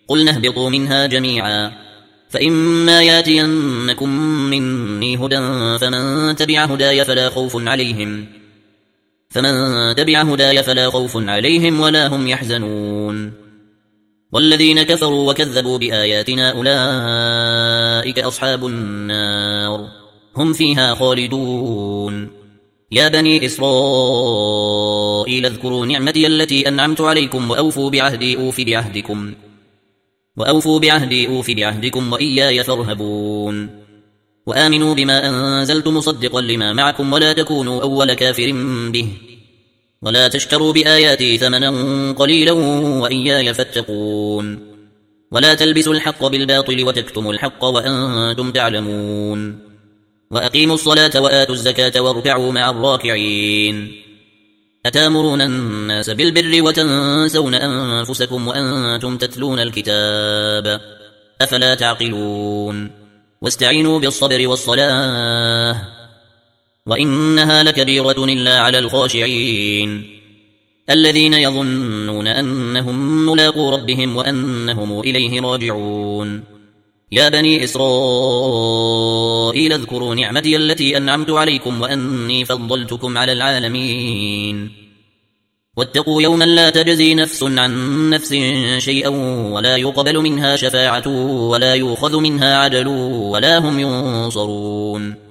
قلنا اهبطوا منها جميعا فإما ياتينكم مني هدى فمن تبع هداي فلا خوف عليهم ولا هم يحزنون والذين كفروا وكذبوا بآياتنا أولئك أصحاب النار هم فيها خالدون يا بني إسرائيل اذكروا نعمتي التي أنعمت عليكم وأوفوا بعهدي أوف بعهدكم وإياي فارهبون وآمنوا بما أنزلت مصدقا لما معكم ولا تكونوا أول كافر به ولا تشتروا بآياتي ثمنا قليلا وإياي فاتقون ولا تلبسوا الحق بالباطل وتكتموا الحق وأنتم تعلمون وأقيموا الصلاة وآتوا الزكاة واركعوا مع الراكعين أتامرون الناس بالبر وتنسون أنفسكم وأنتم تتلون الكتاب أفلا تعقلون واستعينوا بالصبر والصلاة وإنها لكبيرة إلا على الخاشعين الذين يظنون أنهم ملاقو ربهم وأنهم إليه راجعون يا بني إسرائيل اذكروا نعمتي التي أنعمت عليكم وأني فضلتكم على العالمين واتقوا يوما لا تجزي نفس عن نفس شيئا ولا يقبل منها شفاعة ولا يؤخذ منها عدل ولا هم ينصرون